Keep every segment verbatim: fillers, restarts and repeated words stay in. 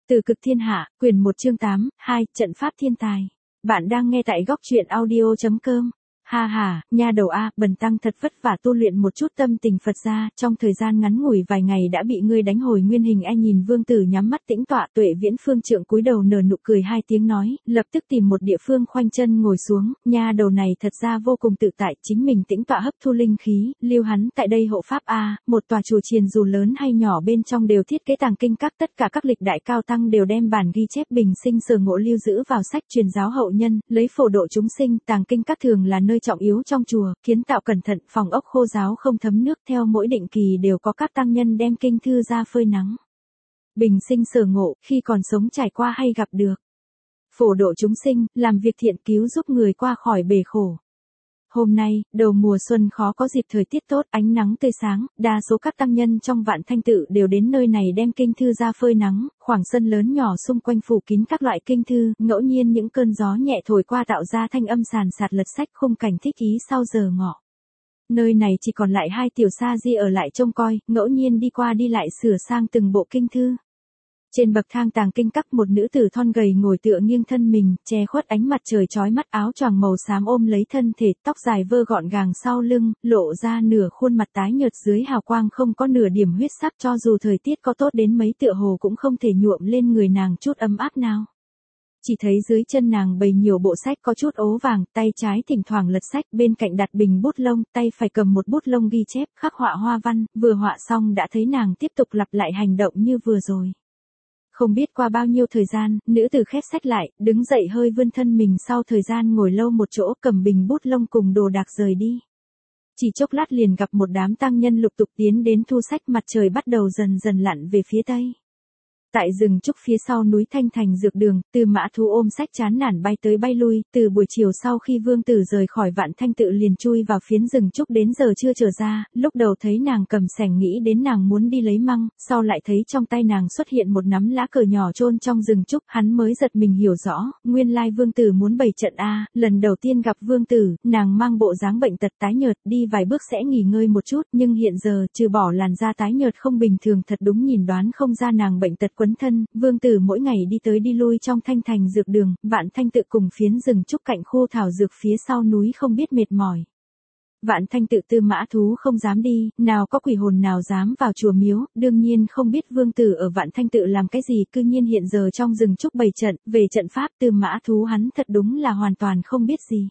Từ cực thiên hạ, quyển một chương tám, hai, trận pháp thiên tài. Bạn đang nghe tại góc truyện audio chấm com. Ha ha, nha đầu a, bần tăng thật vất vả tu luyện một chút tâm tình Phật gia, trong thời gian ngắn ngủi vài ngày đã bị ngươi đánh hồi nguyên hình. E nhìn Vương Tử nhắm mắt tĩnh tọa, Tuệ Viễn Phương trượng cúi đầu nở nụ cười hai tiếng nói, lập tức tìm một địa phương khoanh chân ngồi xuống. Nha đầu này thật ra vô cùng tự tại, chính mình tĩnh tọa hấp thu linh khí, lưu hắn tại đây hộ pháp a. Một tòa chùa chiền dù lớn hay nhỏ bên trong đều thiết kế tàng kinh các, tất cả các lịch đại cao tăng đều đem bản ghi chép bình sinh sở ngộ lưu giữ vào sách truyền giáo hậu nhân, lấy phổ độ chúng sinh. Tàng kinh các thường là nơi trọng yếu trong chùa, kiến tạo cẩn thận, phòng ốc khô ráo không thấm nước, theo mỗi định kỳ đều có các tăng nhân đem kinh thư ra phơi nắng. Bình sinh sở ngộ, khi còn sống trải qua hay gặp được. Phổ độ chúng sinh, làm việc thiện cứu giúp người qua khỏi bể khổ. Hôm nay, đầu mùa xuân khó có dịp thời tiết tốt, ánh nắng tươi sáng, đa số các tăng nhân trong Vạn Thanh Tự đều đến nơi này đem kinh thư ra phơi nắng, khoảng sân lớn nhỏ xung quanh phủ kín các loại kinh thư, ngẫu nhiên những cơn gió nhẹ thổi qua tạo ra thanh âm sàn sạt lật sách, khung cảnh thích ý sau giờ ngọ. Nơi này chỉ còn lại hai tiểu sa di ở lại trông coi, ngẫu nhiên đi qua đi lại sửa sang từng bộ kinh thư. Trên bậc thang tàng kinh các, một nữ tử thon gầy ngồi tựa nghiêng thân mình, che khuất ánh mặt trời chói mắt, áo choàng màu xám ôm lấy thân thể, tóc dài vơ gọn gàng sau lưng, lộ ra nửa khuôn mặt tái nhợt dưới hào quang không có nửa điểm huyết sắc, cho dù thời tiết có tốt đến mấy tựa hồ cũng không thể nhuộm lên người nàng chút ấm áp nào. Chỉ thấy dưới chân nàng bày nhiều bộ sách có chút ố vàng, tay trái thỉnh thoảng lật sách, bên cạnh đặt bình bút lông, tay phải cầm một bút lông ghi chép, khắc họa hoa văn, vừa họa xong đã thấy nàng tiếp tục lặp lại hành động như vừa rồi. Không biết qua bao nhiêu thời gian, nữ tử khép sách lại, đứng dậy hơi vươn thân mình sau thời gian ngồi lâu một chỗ, cầm bình bút lông cùng đồ đạc rời đi. Chỉ chốc lát liền gặp một đám tăng nhân lục tục tiến đến thu sách, mặt trời bắt đầu dần dần lặn về phía tây. Tại rừng trúc phía sau núi Thanh Thành dược đường, Tư Mã Thú ôm sách chán nản bay tới bay lui, từ buổi chiều sau khi Vương Tử rời khỏi Vạn Thanh Tự liền chui vào phiến rừng trúc đến giờ chưa trở ra, lúc đầu thấy nàng cầm xẻng nghĩ đến nàng muốn đi lấy măng, sau lại thấy trong tay nàng xuất hiện một nắm lá cờ nhỏ chôn trong rừng trúc, hắn mới giật mình hiểu rõ, nguyên lai Vương Tử muốn bày trận a. Lần đầu tiên gặp Vương Tử, nàng mang bộ dáng bệnh tật tái nhợt, đi vài bước sẽ nghỉ ngơi một chút, nhưng hiện giờ, trừ bỏ làn da tái nhợt không bình thường, thật đúng nhìn đoán không ra nàng bệnh tật quấn thân. Vương Tử mỗi ngày đi tới đi lui trong Thanh Thành dược đường, Vạn Thanh Tự cùng phiến rừng trúc cạnh khô thảo dược phía sau núi không biết mệt mỏi. Vạn Thanh Tự Tư Mã Thú không dám đi, nào có quỷ hồn nào dám vào chùa miếu, đương nhiên không biết Vương Tử ở Vạn Thanh Tự làm cái gì, cư nhiên hiện giờ trong rừng trúc bày trận, về trận pháp Tư Mã Thú hắn thật đúng là hoàn toàn không biết gì.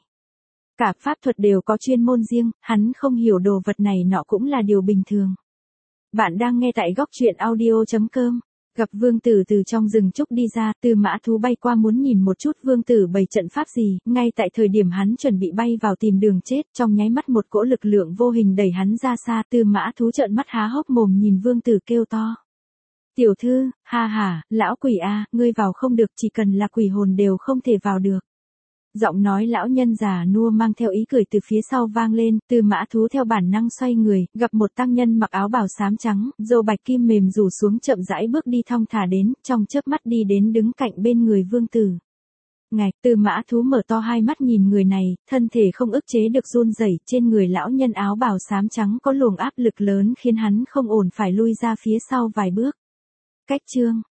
Cả pháp thuật đều có chuyên môn riêng, hắn không hiểu đồ vật này nọ cũng là điều bình thường. Bạn đang nghe tại góc truyện audio chấm com. Gặp Vương Tử từ trong rừng trúc đi ra, Tư Mã Thú bay qua muốn nhìn một chút Vương Tử bày trận pháp gì, ngay tại thời điểm hắn chuẩn bị bay vào tìm đường chết, trong nháy mắt một cỗ lực lượng vô hình đẩy hắn ra xa, Tư Mã Thú trợn mắt há hốc mồm nhìn Vương Tử kêu to. Tiểu thư, ha ha, lão quỷ a, ngươi vào không được, chỉ cần là quỷ hồn đều không thể vào được. Giọng nói lão nhân già nua mang theo ý cười từ phía sau vang lên, Tư Mã Thú theo bản năng xoay người, gặp một tăng nhân mặc áo bào xám trắng, râu bạch kim mềm rủ xuống chậm rãi bước đi thong thả đến, trong chớp mắt đi đến đứng cạnh bên người Vương Tử. Ngạch, Tư Mã Thú mở to hai mắt nhìn người này, thân thể không ức chế được run rẩy, trên người lão nhân áo bào xám trắng có luồng áp lực lớn khiến hắn không ổn phải lui ra phía sau vài bước. Cách chương